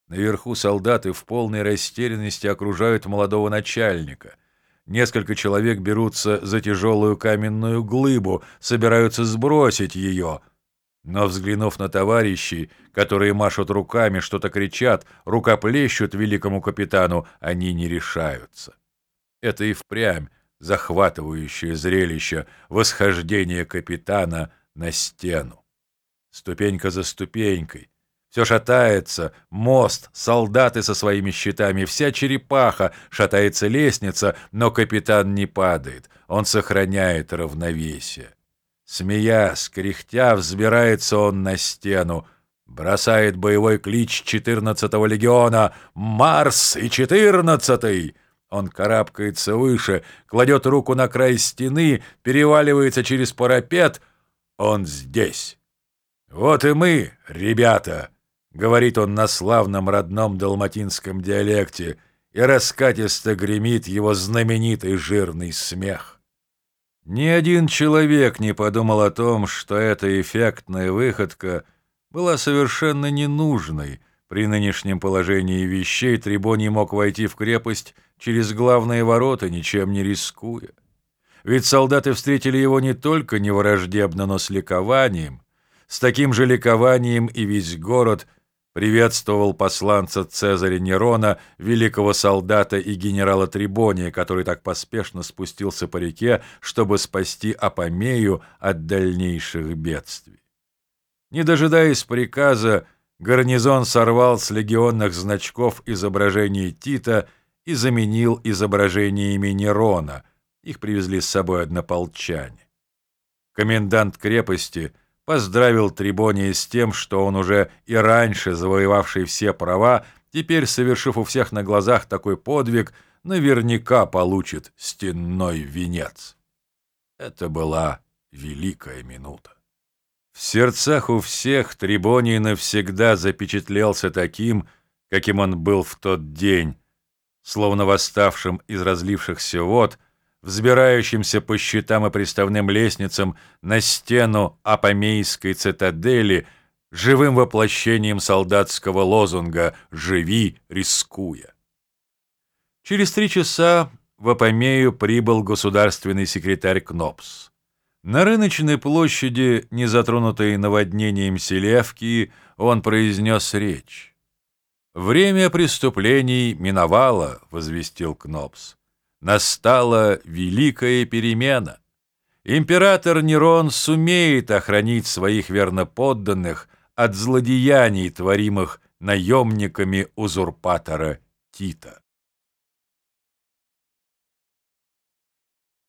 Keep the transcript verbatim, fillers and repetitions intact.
Наверху солдаты в полной растерянности окружают молодого начальника. Несколько человек берутся за тяжелую каменную глыбу, собираются сбросить ее. Но, взглянув на товарищей, которые машут руками, что-то кричат, рукоплещут великому капитану, они не решаются. Это и впрямь захватывающее зрелище восхождение капитана на стену. Ступенька за ступенькой. Все шатается, мост, солдаты со своими щитами, вся черепаха, шатается лестница, но капитан не падает, он сохраняет равновесие. Смеясь, кряхтя, взбирается он на стену, бросает боевой клич четырнадцатого легиона «Марс и четырнадцатый!». Он карабкается выше, кладет руку на край стены, переваливается через парапет. Он здесь. «Вот и мы, ребята!» — говорит он на славном родном далматинском диалекте, и раскатисто гремит его знаменитый жирный смех. Ни один человек не подумал о том, что эта эффектная выходка была совершенно ненужной. При нынешнем положении вещей Трибоний мог войти в крепость через главные ворота, ничем не рискуя. Ведь солдаты встретили его не только невраждебно, но с ликованием. С таким же ликованием и весь город приветствовал посланца Цезаря Нерона, великого солдата и генерала Трибония, который так поспешно спустился по реке, чтобы спасти Апамею от дальнейших бедствий. Не дожидаясь приказа, гарнизон сорвал с легионных значков изображение Тита и заменил изображениями Нерона. Их привезли с собой однополчане. Комендант крепости поздравил Трибония с тем, что он уже и раньше завоевавший все права, теперь, совершив у всех на глазах такой подвиг, наверняка получит стенной венец. Это была великая минута. В сердцах у всех Трибоний навсегда запечатлелся таким, каким он был в тот день, словно восставшим из разлившихся вод, взбирающимся по щитам и приставным лестницам на стену Апамейской цитадели, живым воплощением солдатского лозунга «Живи, рискуя». Через три часа в Апамею прибыл государственный секретарь Кнопс. На рыночной площади, не затронутой наводнением Селевкии, он произнес речь. «Время преступлений миновало», — возвестил Кнопс. «Настала великая перемена. Император Нерон сумеет охранить своих верноподданных от злодеяний, творимых наемниками узурпатора Тита».